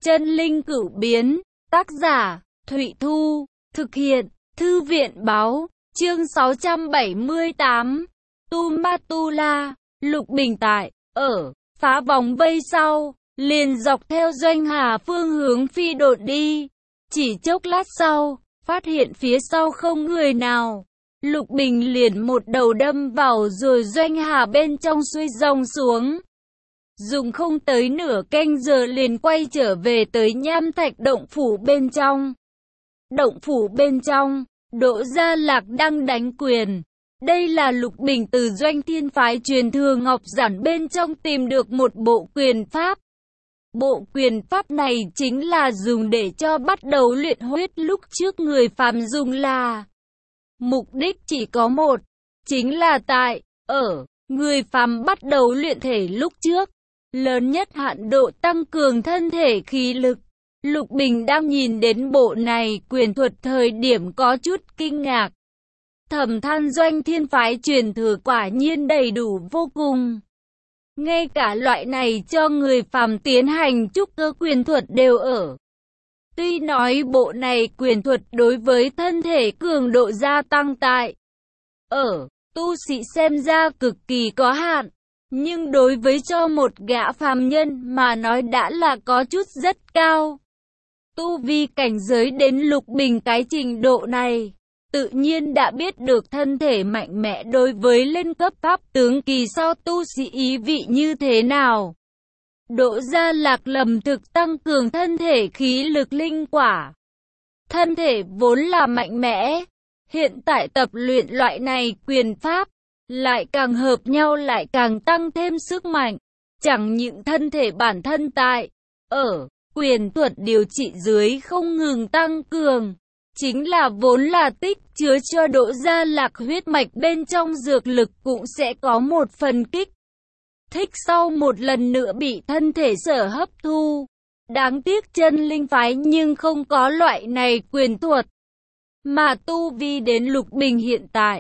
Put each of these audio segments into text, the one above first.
Chân linh cửu biến, tác giả, Thụy Thu, thực hiện, Thư viện báo, chương 678, Tu Ma Tu La, Lục Bình tại, phá vòng vây sau, liền dọc theo Doanh Hà phương hướng phi độn đi. Chỉ chốc lát sau, phát hiện phía sau không người nào. Lục Bình liền một đầu đâm vào rồi Doanh Hà bên trong xuôi dòng xuống. Dùng không tới nửa canh giờ liền quay trở về tới Nham Thạch động phủ bên trong. Động phủ bên trong, Đỗ Gia Lạc đang đánh quyền. Đây là Lục Bình từ Doanh Thiên phái truyền thừa ngọc giản bên trong tìm được một bộ quyền pháp. Bộ quyền pháp này chính là dùng để cho bắt đầu luyện huyết lúc trước người phàm dùng là. Mục đích chỉ có một, chính là tại, người phàm bắt đầu luyện thể lúc trước. Lớn nhất hạn độ tăng cường thân thể khí lực. Lục Bình đang nhìn đến bộ này quyền thuật thời điểm có chút kinh ngạc. Thầm than Doanh Thiên phái truyền thừa quả nhiên đầy đủ vô cùng. Ngay cả loại này cho người phàm tiến hành trúc cơ quyền thuật đều ở. Tuy nói bộ này quyền thuật đối với thân thể cường độ gia tăng tại tu sĩ xem ra cực kỳ có hạn. Nhưng đối với cho một gã phàm nhân mà nói đã là có chút rất cao. Tu vi cảnh giới đến Lục Bình cái trình độ này, tự nhiên đã biết được thân thể mạnh mẽ đối với lên cấp pháp tướng kỳ sau tu sĩ ý vị như thế nào. Đỗ Gia Lạc lầm thực tăng cường thân thể khí lực linh quả. Thân thể vốn là mạnh mẽ, hiện tại tập luyện loại này quyền pháp, lại càng hợp nhau lại càng tăng thêm sức mạnh. Chẳng những thân thể bản thân tại, quyền thuật điều trị dưới không ngừng tăng cường. Chính là vốn là tích chứa cho Đỗ Gia Lạc huyết mạch bên trong dược lực cũng sẽ có một phần kích thích sau một lần nữa bị thân thể sở hấp thu. Đáng tiếc chân linh phái nhưng không có loại này quyền thuật. Mà tu vi đến Lục Bình hiện tại,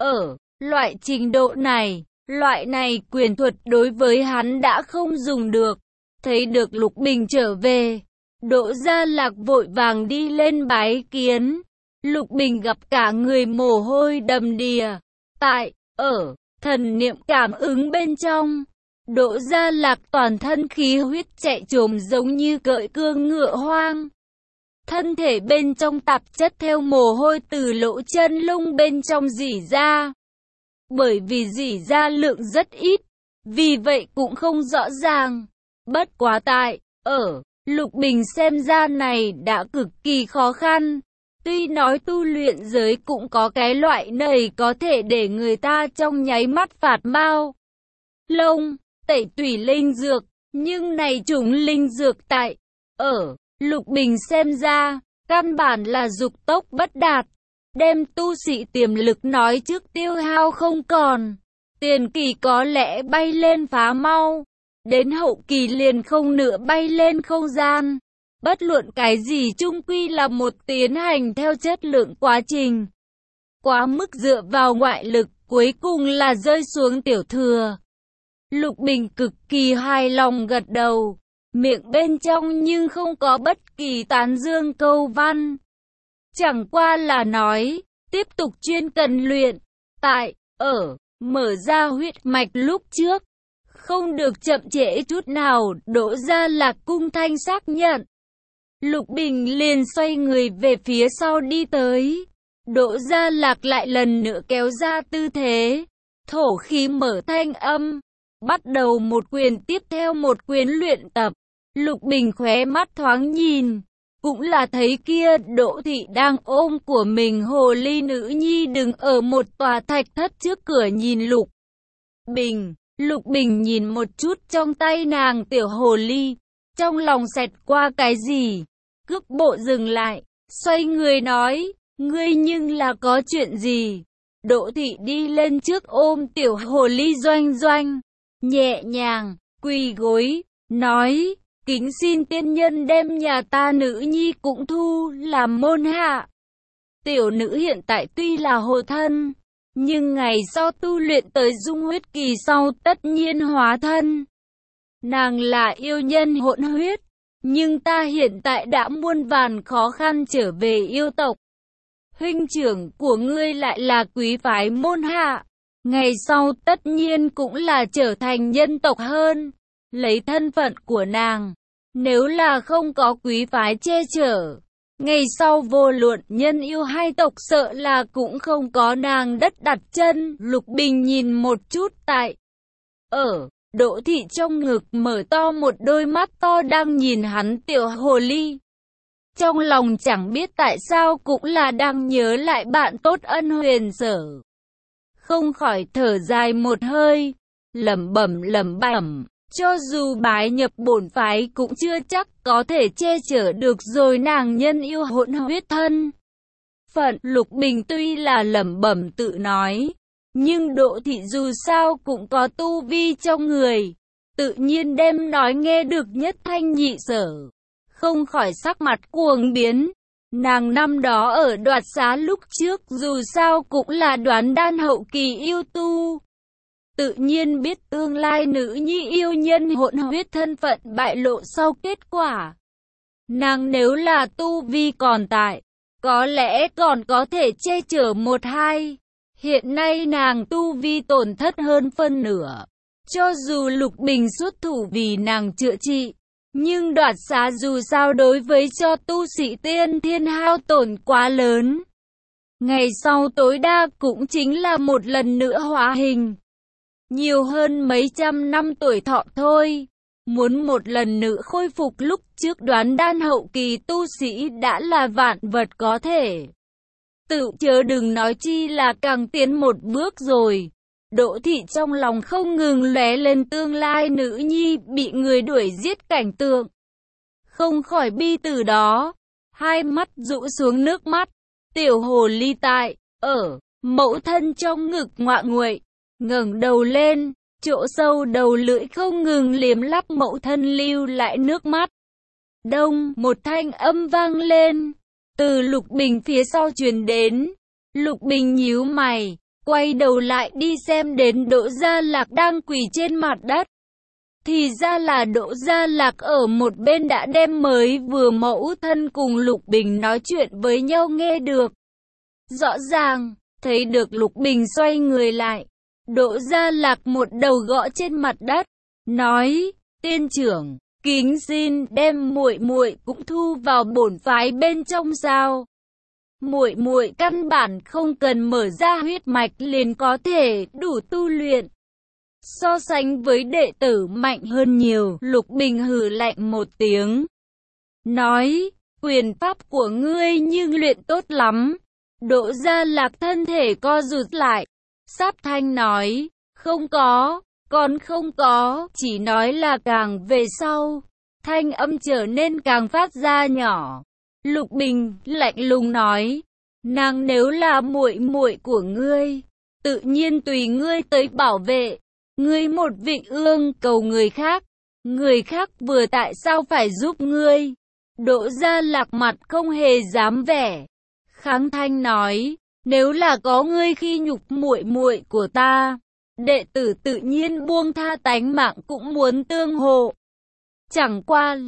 loại trình độ này, loại này quyền thuật đối với hắn đã không dùng được. Thấy được Lục Bình trở về, Đỗ Gia Lạc vội vàng đi lên bái kiến. Lục Bình gặp cả người mồ hôi đầm đìa. Tại, thần niệm cảm ứng bên trong, Đỗ Gia Lạc toàn thân khí huyết chạy trồm giống như cởi cương ngựa hoang. Thân thể bên trong tạp chất theo mồ hôi từ lỗ chân lông bên trong rỉ ra. Bởi vì rỉ ra lượng rất ít, vì vậy cũng không rõ ràng. Bất quá tại, Lục Bình xem ra này đã cực kỳ khó khăn. Tuy nói tu luyện giới cũng có cái loại này có thể để người ta trong nháy mắt phạt mao lông, tẩy tủy linh dược, nhưng này chúng linh dược tại, Lục Bình xem ra, căn bản là dục tốc bất đạt. Đem tu sĩ tiềm lực nói trước tiêu hao không còn. Tiền kỳ có lẽ bay lên phá mau. Đến hậu kỳ liền không nữa bay lên không gian. Bất luận cái gì chung quy là một tiến hành theo chất lượng quá trình. Quá mức dựa vào ngoại lực cuối cùng là rơi xuống tiểu thừa. Lục Bình cực kỳ hài lòng gật đầu. Miệng bên trong nhưng không có bất kỳ tán dương câu văn. Chẳng qua là nói, tiếp tục chuyên cần luyện, tại, mở ra huyết mạch lúc trước. Không được chậm trễ chút nào, Đỗ Gia Lạc cung thanh xác nhận. Lục Bình liền xoay người về phía sau đi tới. Đỗ Gia Lạc lại lần nữa kéo ra tư thế. Thổ khí mở thanh âm. Bắt đầu một quyền tiếp theo một quyền luyện tập. Lục Bình khóe mắt thoáng nhìn. Cũng là thấy kia Đỗ Thị đang ôm của mình hồ ly nữ nhi đứng ở một tòa thạch thất trước cửa nhìn Lục Bình. Lục Bình nhìn một chút trong tay nàng tiểu hồ ly. Trong lòng xẹt qua cái gì. Cước bộ dừng lại. Xoay người nói. Ngươi nhưng là có chuyện gì. Đỗ Thị đi lên trước ôm tiểu hồ ly Doanh Doanh. Nhẹ nhàng, quỳ gối, nói. Kính xin tiên nhân đem nhà ta nữ nhi cũng thu làm môn hạ. Tiểu nữ hiện tại tuy là hồ thân, nhưng ngày sau tu luyện tới dung huyết kỳ sau tất nhiên hóa thân. Nàng là yêu nhân hỗn huyết, nhưng ta hiện tại đã muôn vàn khó khăn trở về yêu tộc. Huynh trưởng của ngươi lại là quý phái môn hạ, ngày sau tất nhiên cũng là trở thành nhân tộc hơn. Lấy thân phận của nàng, nếu là không có quý phái che chở, ngày sau vô luận nhân yêu hai tộc sợ là cũng không có nàng đất đặt chân. Lục Bình nhìn một chút tại Đỗ Thị trong ngực mở to một đôi mắt to đang nhìn hắn tiểu hồ ly. Trong lòng chẳng biết tại sao cũng là đang nhớ lại bạn tốt Ân Huyền Sở. Không khỏi thở dài một hơi, lẩm bẩm, cho dù bái nhập bổn phái cũng chưa chắc có thể che chở được rồi nàng nhân yêu hỗn huyết thân. Phận Lục Bình tuy là lẩm bẩm tự nói, nhưng Đỗ Thị dù sao cũng có tu vi trong người, tự nhiên đem nói nghe được nhất thanh nhị sở. Không khỏi sắc mặt cuồng biến. Nàng năm đó ở Đoạt Xá lúc trước dù sao cũng là đoán đan hậu kỳ yêu tu, tự nhiên biết tương lai nữ nhi yêu nhân hỗn huyết thân phận bại lộ sau kết quả. Nàng nếu là tu vi còn tại, có lẽ còn có thể che chở một hai. Hiện nay nàng tu vi tổn thất hơn phân nửa. Cho dù Lục Bình xuất thủ vì nàng chữa trị, nhưng Đoạt Xá dù sao đối với cho tu sĩ tiên thiên hao tổn quá lớn. Ngày sau tối đa cũng chính là một lần nữa hóa hình. Nhiều hơn mấy trăm năm tuổi thọ thôi. Muốn một lần nữa khôi phục lúc trước đoán đan hậu kỳ tu sĩ đã là vạn vật có thể. Tự chớ đừng nói chi là càng tiến một bước rồi. Đỗ Thị trong lòng không ngừng lóe lên tương lai nữ nhi bị người đuổi giết cảnh tượng. Không khỏi bi từ đó, hai mắt rũ xuống nước mắt. Tiểu hồ ly tại, mẫu thân trong ngực ngoạ nguậy, ngẩng đầu lên, chỗ sâu đầu lưỡi không ngừng liếm lắp mẫu thân lưu lại nước mắt. Đông, một thanh âm vang lên, từ Lục Bình phía sau truyền đến. Lục Bình nhíu mày, quay đầu lại đi xem đến Đỗ Gia Lạc đang quỳ trên mặt đất. Thì ra là Đỗ Gia Lạc ở một bên đã đem mới vừa mẫu thân cùng Lục Bình nói chuyện với nhau nghe được. Rõ ràng, thấy được Lục Bình xoay người lại. Đỗ Gia Lạc một đầu gõ trên mặt đất, nói, tiên trưởng, kính xin đem muội muội cũng thu vào bổn phái bên trong sao. Muội muội căn bản không cần mở ra huyết mạch liền có thể đủ tu luyện. So sánh với đệ tử mạnh hơn nhiều. Lục Bình hừ lạnh một tiếng, nói, quyền pháp của ngươi nhưng luyện tốt lắm. Đỗ Gia Lạc thân thể co rụt lại, sáp thanh nói, không có, còn không có, chỉ nói là càng về sau. Thanh âm trở nên càng phát ra nhỏ. Lục Bình lạnh lùng nói, nàng nếu là muội muội của ngươi, tự nhiên tùy ngươi tới bảo vệ. Ngươi một vị ương cầu người khác vừa tại sao phải giúp ngươi? Đỗ Gia Lạc mặt không hề dám vẻ, kháng thanh nói, nếu là có ngươi khi nhục muội muội của ta, đệ tử tự nhiên buông tha tánh mạng cũng muốn tương hộ. Chẳng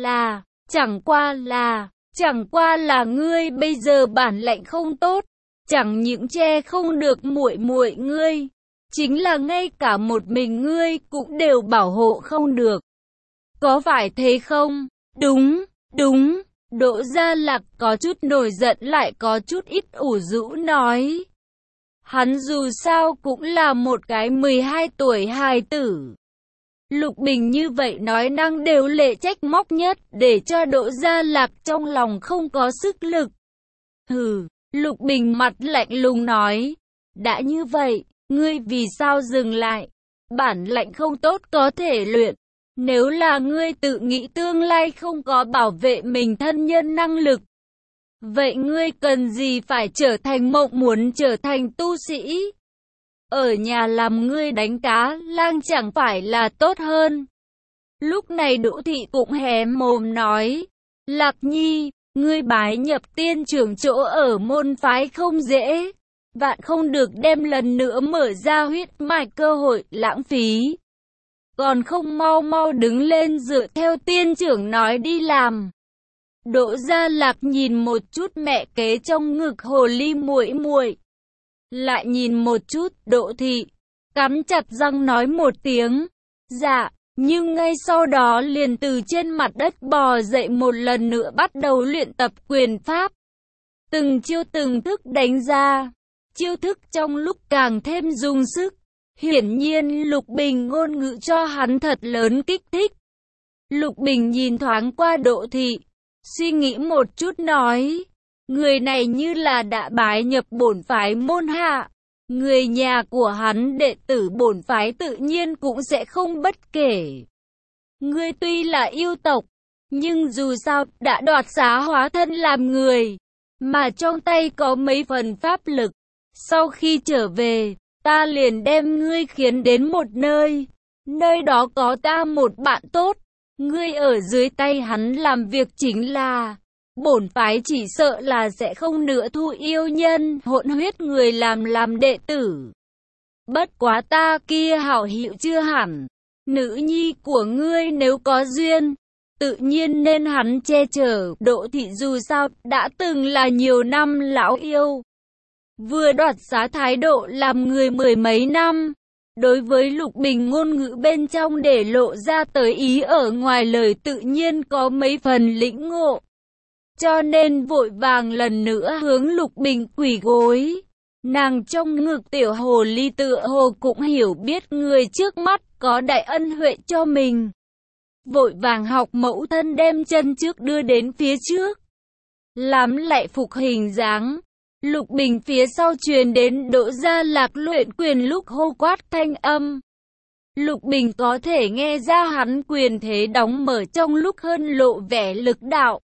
qua là ngươi bây giờ bản lãnh không tốt, chẳng những che không được muội muội ngươi, chính là ngay cả một mình ngươi cũng đều bảo hộ không được. Có phải thế không? Đúng. Đỗ Gia Lạc có chút nổi giận lại có chút ít ủ rũ nói. Hắn dù sao cũng là một cái 12 tuổi hài tử. Lục Bình như vậy nói năng đều lệ trách móc nhất để cho Đỗ Gia Lạc trong lòng không có sức lực. Hừ, Lục Bình mặt lạnh lùng nói. Đã như vậy, ngươi vì sao dừng lại? Bản lãnh không tốt có thể luyện. Nếu là ngươi tự nghĩ tương lai không có bảo vệ mình thân nhân năng lực, vậy ngươi cần gì phải trở thành mộng muốn trở thành tu sĩ? Ở nhà làm ngươi đánh cá lang chẳng phải là tốt hơn? Lúc này Đỗ Thị cũng hé mồm nói, Lạc Nhi, ngươi bái nhập tiên trưởng chỗ ở môn phái không dễ, vạn không được đem lần nữa mở ra huyết mạch cơ hội lãng phí. còn không mau mau đứng lên dựa theo tiên trưởng nói đi làm. Đỗ Gia Lạc nhìn một chút mẹ kế trong ngực hồ ly muội muội, lại nhìn một chút Đỗ Thị, cắn chặt răng nói một tiếng, dạ, nhưng ngay sau đó liền từ trên mặt đất bò dậy một lần nữa bắt đầu luyện tập quyền pháp. Từng chiêu từng thức đánh ra, chiêu thức trong lúc càng thêm dùng sức. Hiển nhiên Lục Bình ngôn ngữ cho hắn thật lớn kích thích. Lục Bình nhìn thoáng qua Đỗ Thị, suy nghĩ một chút nói, người này như là đã bái nhập bổn phái môn hạ. Người nhà của hắn đệ tử bổn phái tự nhiên cũng sẽ không bất kể. Ngươi tuy là yêu tộc, nhưng dù sao đã đoạt xá hóa thân làm người, mà trong tay có mấy phần pháp lực. Sau khi trở về, ta liền đem ngươi khiến đến một nơi. Nơi đó có ta một bạn tốt. Ngươi ở dưới tay hắn làm việc chính là, bổn phái chỉ sợ là sẽ không nữa thu yêu nhân hỗn huyết người làm đệ tử. Bất quá ta kia hảo hữu chưa hẳn. Nữ nhi của ngươi nếu có duyên, tự nhiên nên hắn che chở. Đỗ Thị dù sao đã từng là nhiều năm lão yêu, vừa đoạt xá thái độ làm người mười mấy năm. Đối với Lục Bình ngôn ngữ bên trong để lộ ra tới ý ở ngoài lời tự nhiên có mấy phần lĩnh ngộ. Cho nên vội vàng lần nữa hướng Lục Bình quỳ gối. Nàng trong ngực tiểu hồ ly tựa hồ cũng hiểu biết người trước mắt có đại ân huệ cho mình. Vội vàng học mẫu thân đem chân trước đưa đến phía trước, làm lại phục hình dáng. Lục Bình phía sau truyền đến Đỗ Gia Lạc luyện quyền lúc hô quát thanh âm. Lục Bình có thể nghe ra hắn quyền thế đóng mở trong lúc hơn lộ vẻ lực đạo,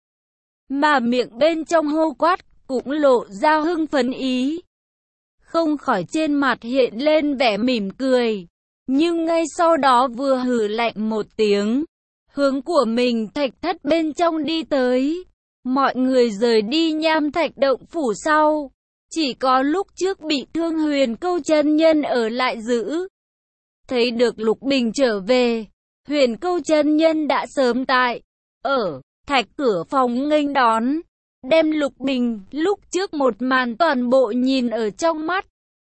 mà miệng bên trong hô quát cũng lộ ra hưng phấn ý. Không khỏi trên mặt hiện lên vẻ mỉm cười, nhưng ngay sau đó vừa hừ lạnh một tiếng, hướng của mình thạch thất bên trong đi tới. Mọi người rời đi Nham Thạch động phủ sau, chỉ có lúc trước bị thương Huyền Câu chân nhân ở lại giữ. Thấy được Lục Bình trở về, Huyền Câu chân nhân đã sớm tại ở thạch cửa phòng nghênh đón, đem Lục Bình lúc trước một màn toàn bộ nhìn ở trong mắt.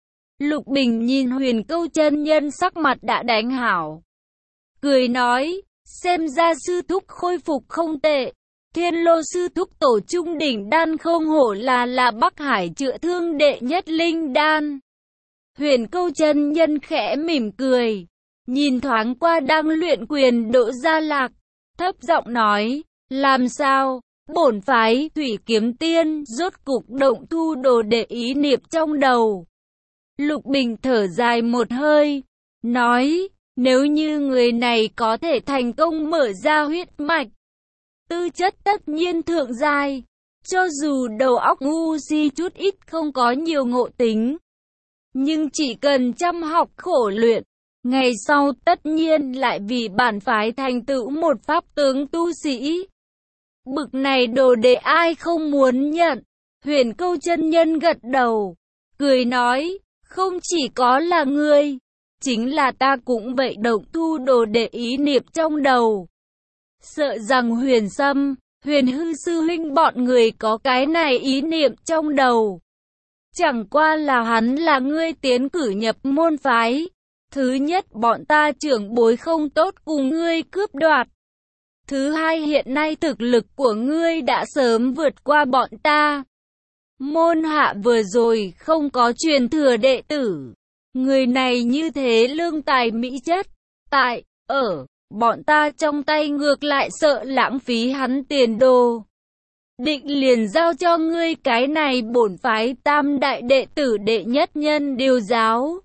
Lục Bình nhìn Huyền Câu chân nhân sắc mặt đã đánh hảo, cười nói, xem ra sư thúc khôi phục không tệ. Thiên Lô sư thúc tổ trung đỉnh đan không hổ là Bắc Hải chữa thương đệ nhất linh đan. Huyền Câu chân nhân khẽ mỉm cười, nhìn thoáng qua đang luyện quyền Đỗ Gia Lạc, thấp giọng nói, làm sao, bổn phái Thủy Kiếm Tiên rốt cục động thu đồ đệ ý niệm trong đầu. Lục Bình thở dài một hơi, nói, nếu như người này có thể thành công mở ra huyết mạch, tư chất tất nhiên thượng giai, cho dù đầu óc ngu si chút ít không có nhiều ngộ tính, nhưng chỉ cần chăm học khổ luyện, ngày sau tất nhiên lại vì bản phái thành tựu một pháp tướng tu sĩ. Bực này đồ đệ ai không muốn nhận. Huyền Câu chân nhân gật đầu, cười nói, không chỉ có là ngươi, chính là ta cũng vậy, động thu đồ đệ ý niệm trong đầu. Sợ rằng Huyền Sâm, Huyền Hư sư huynh bọn người có cái này ý niệm trong đầu. Chẳng qua là hắn là ngươi tiến cử nhập môn phái. Thứ nhất, bọn ta trưởng bối không tốt cùng ngươi cướp đoạt. Thứ hai, hiện nay thực lực của ngươi đã sớm vượt qua bọn ta. Môn hạ vừa rồi không có truyền thừa đệ tử. Người này như thế lương tài mỹ chất, tại, ở, bọn ta trong tay ngược lại sợ lãng phí hắn tiền đồ. Định liền giao cho ngươi cái này bổn phái tam đại đệ tử đệ nhất nhân điều giáo.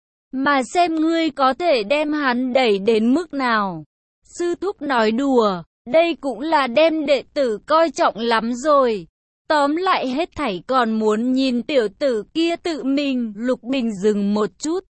Mà xem ngươi có thể đem hắn đẩy đến mức nào. Sư thúc nói đùa, đây cũng là đem đệ tử coi trọng lắm rồi. Tóm lại hết thảy còn muốn nhìn tiểu tử kia tự mình. Lục Bình dừng một chút,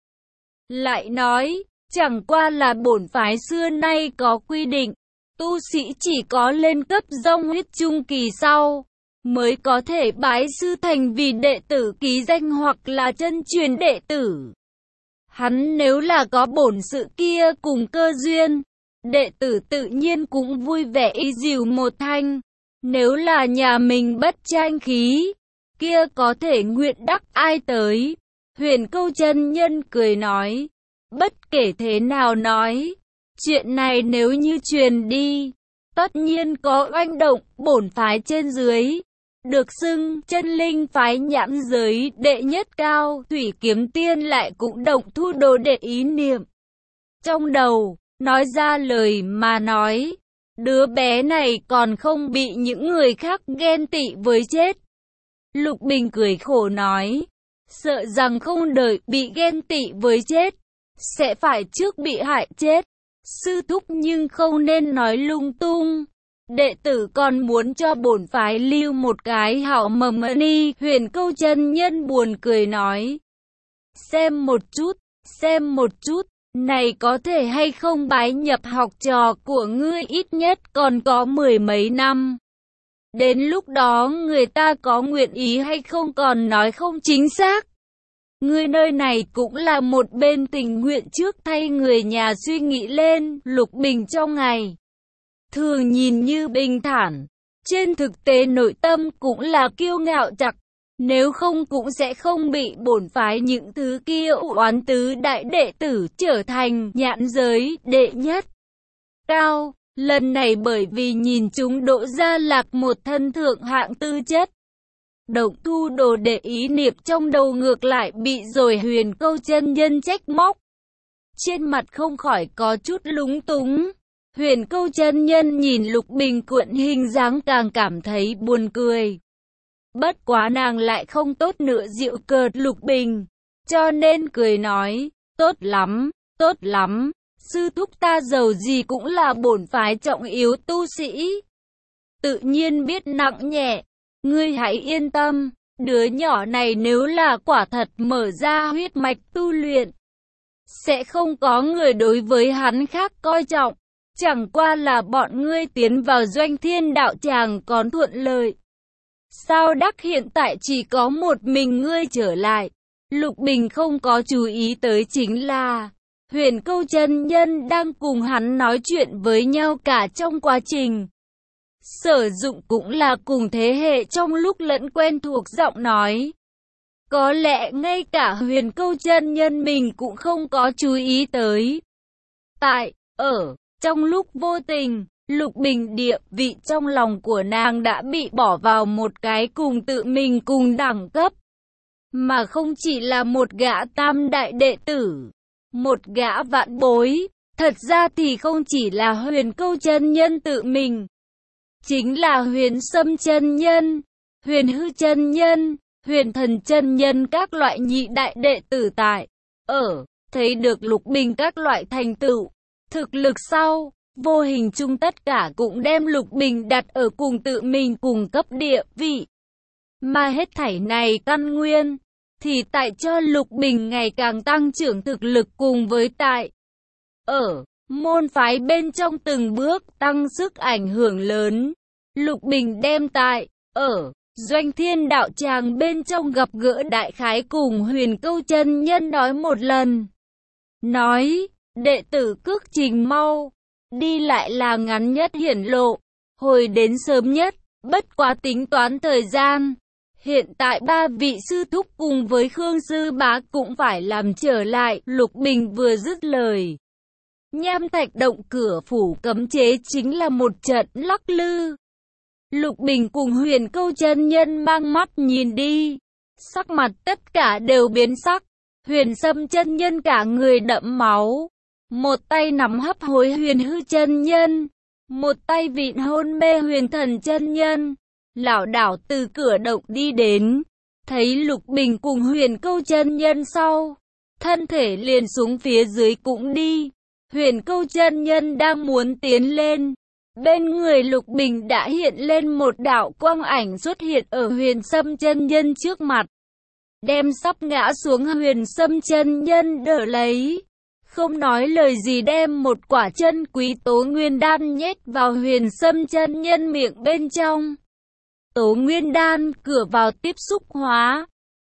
lại nói, chẳng qua là bổn phái xưa nay có quy định, tu sĩ chỉ có lên cấp dông huyết trung kỳ sau, mới có thể bái sư thành vì đệ tử ký danh hoặc là chân truyền đệ tử. Hắn nếu là có bổn sự kia cùng cơ duyên, đệ tử tự nhiên cũng vui vẻ y dìu một thanh. Nếu là nhà mình bất tranh khí, kia có thể nguyện đắc ai tới. Huyền Câu chân nhân cười nói, bất kể thế nào nói, chuyện này nếu như truyền đi, tất nhiên có oanh động. Bổn phái trên dưới được xưng chân linh phái nhãn giới đệ nhất cao. Thủy Kiếm Tiên lại cũng động thu đồ đệ ý niệm trong đầu, nói ra lời mà nói, đứa bé này còn không bị những người khác ghen tị với chết. Lục Bình cười khổ nói, sợ rằng không đợi bị ghen tị với chết, sẽ phải trước bị hại chết. Sư thúc nhưng không nên nói lung tung. Đệ tử còn muốn cho bổn phái lưu một cái hảo mầm ni. Huyền Câu chân nhân buồn cười nói, xem một chút, này có thể hay không bái nhập học trò của ngươi ít nhất còn có 10 mấy năm. Đến lúc đó người ta có nguyện ý hay không còn nói không chính xác. Ngươi nơi này cũng là một bên tình nguyện trước thay người nhà suy nghĩ lên. Lục Bình trong ngày thường nhìn như bình thản, trên thực tế nội tâm cũng là kiêu ngạo chặt. Nếu không cũng sẽ không bị bổn phái những thứ kia oán tứ đại đệ tử trở thành nhãn giới đệ nhất cao. Lần này bởi vì nhìn chúng Đỗ Gia Lạc một thân thượng hạng tư chất, động thu đồ đệ ý niệm trong đầu ngược lại bị rồi Huyền Câu chân nhân trách móc. Trên mặt không khỏi có chút lúng túng. Huyền Câu chân nhân nhìn Lục Bình cuộn hình dáng càng cảm thấy buồn cười. Bất quá nàng lại không tốt nữa giễu cợt Lục Bình, cho nên cười nói, tốt lắm, sư thúc ta giàu gì cũng là bổn phái trọng yếu tu sĩ, tự nhiên biết nặng nhẹ. Ngươi hãy yên tâm, đứa nhỏ này nếu là quả thật mở ra huyết mạch tu luyện, sẽ không có người đối với hắn khác coi trọng. Chẳng qua là bọn ngươi tiến vào Doanh Thiên đạo tràng còn thuận lợi. Sao đắc hiện tại chỉ có một mình ngươi trở lại? Lục Bình không có chú ý tới chính là Huyền Câu chân nhân đang cùng hắn nói chuyện với nhau cả trong quá trình. Sử dụng cũng là cùng thế hệ trong lúc lẫn quen thuộc giọng nói. Có lẽ ngay cả Huyền Câu chân nhân mình cũng không có chú ý tới. Trong lúc vô tình, Lục Bình địa vị trong lòng của nàng đã bị bỏ vào một cái cùng tự mình cùng đẳng cấp. Mà không chỉ là một gã tam đại đệ tử, một gã vạn bối. Thật ra thì không chỉ là Huyền Câu chân nhân tự mình, chính là Huyền Sâm chân nhân, Huyền Hư chân nhân, Huyền Thần chân nhân các loại nhị đại đệ tử thấy được Lục Bình các loại thành tựu, thực lực sau, vô hình chung tất cả cũng đem Lục Bình đặt ở cùng tự mình cùng cấp địa vị. Mà hết thảy này căn nguyên thì tại cho Lục Bình ngày càng tăng trưởng thực lực cùng với môn phái bên trong từng bước tăng sức ảnh hưởng lớn. Lục Bình đem Doanh Thiên đạo tràng bên trong gặp gỡ đại khái cùng Huyền Câu chân nhân nói một lần. Nói, đệ tử cước trình mau, đi lại là ngắn nhất hiển lộ, hồi đến sớm nhất, bất quá tính toán thời gian. Hiện tại ba vị sư thúc cùng với Khương sư bá cũng phải làm trở lại. Lục Bình vừa dứt lời, Nham Thạch động cửa phủ cấm chế chính là một trận lắc lư. Lục Bình cùng Huyền Câu chân nhân mang mắt nhìn đi, sắc mặt tất cả đều biến sắc. Huyền Sâm chân nhân cả người đẫm máu, một tay nắm hấp hối Huyền Hư chân nhân, một tay vịn hôn mê Huyền Thần chân nhân, lảo đảo từ cửa động đi đến, thấy Lục Bình cùng Huyền Câu chân nhân sau, thân thể liền xuống phía dưới cũng đi. Huyền Câu chân nhân đang muốn tiến lên, bên người Lục Bình đã hiện lên một đạo quang ảnh xuất hiện ở Huyền Sâm chân nhân trước mặt, đem sắp ngã xuống Huyền Sâm chân nhân đỡ lấy, không nói lời gì đem một quả chân quý Tố Nguyên đan nhét vào Huyền Sâm chân nhân miệng bên trong. Tố Nguyên đan cửa vào tiếp xúc hóa,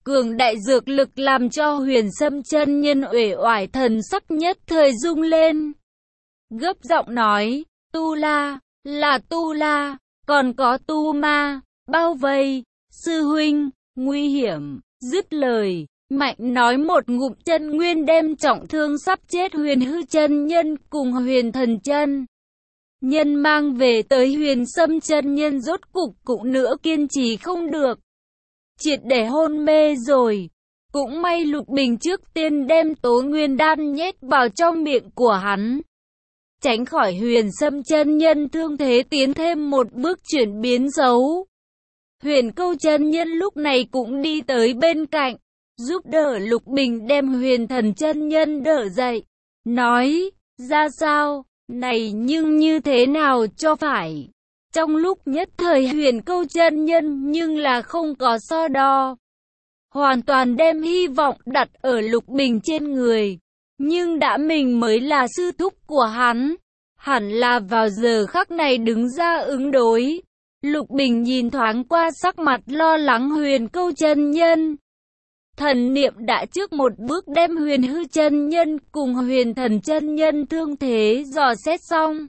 Cường đại dược lực làm cho Huyền Sâm chân nhân uể oải thần sắc nhất thời rung lên. Gấp giọng nói, Tu La, là Tu La, còn có Tu Ma, bao vây, sư huynh, nguy hiểm, dứt lời. Mạnh nói một ngụm chân nguyên đem trọng thương sắp chết Huyền Hư chân nhân cùng Huyền Thần chân nhân mang về tới Huyền Sâm chân nhân, rốt cục cũng nữa kiên trì không được, triệt để hôn mê rồi. Cũng may Lục Bình trước tiên đem Tố Nguyên đan nhét vào trong miệng của hắn, tránh khỏi Huyền Sâm chân nhân thương thế tiến thêm một bước chuyển biến xấu. Huyền Câu chân nhân lúc này cũng đi tới bên cạnh, giúp đỡ Lục Bình đem Huyền Thần chân nhân đỡ dậy, nói, ra sao, này nhưng như thế nào cho phải. Trong lúc nhất thời Huyền Câu chân nhân nhưng là không có so đo, hoàn toàn đem hy vọng đặt ở Lục Bình trên người. Nhưng đã mình mới là sư thúc của hắn, hẳn là vào giờ khắc này đứng ra ứng đối. Lục Bình nhìn thoáng qua sắc mặt lo lắng Huyền Câu chân nhân, thần niệm đã trước một bước đem Huyền Hư chân nhân cùng Huyền Thần chân nhân thương thế dò xét xong,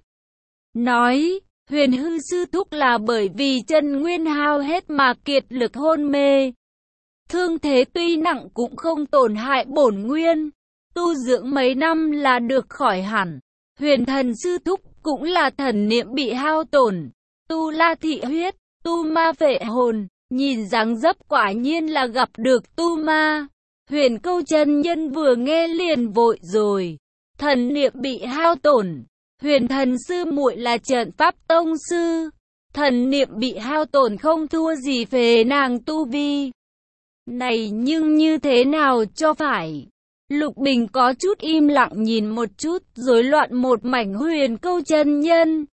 nói, Huyền Hư sư thúc là bởi vì chân nguyên hao hết mà kiệt lực hôn mê. Thương thế tuy nặng cũng không tổn hại bổn nguyên, tu dưỡng mấy năm là được khỏi hẳn. Huyền Thần sư thúc cũng là thần niệm bị hao tổn, Tu La thị huyết, Tu Ma vệ hồn, nhìn dáng dấp quả nhiên là gặp được Tu Ma. Huyền Câu chân nhân vừa nghe liền vội rồi, thần niệm bị hao tổn. Huyền Thần sư muội là trận pháp tông sư, thần niệm bị hao tổn không thua gì phế nàng tu vi. Này nhưng như thế nào cho phải? Lục Bình có chút im lặng nhìn một chút, rối loạn một mảnh. Huyền Câu chân nhân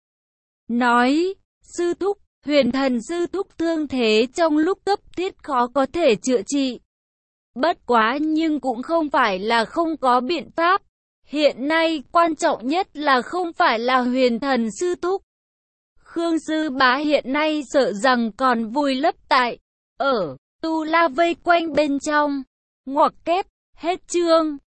nói, sư thúc, Huyền Thần sư thúc thương thế trong lúc cấp thiết khó có thể chữa trị. Bất quá nhưng cũng không phải là không có biện pháp. Hiện nay quan trọng nhất là không phải là Huyền Thần sư thúc. Khương sư bá hiện nay sợ rằng còn vùi lấp tại ở Tu La vây quanh bên trong. Ngoặc kép, hết chương.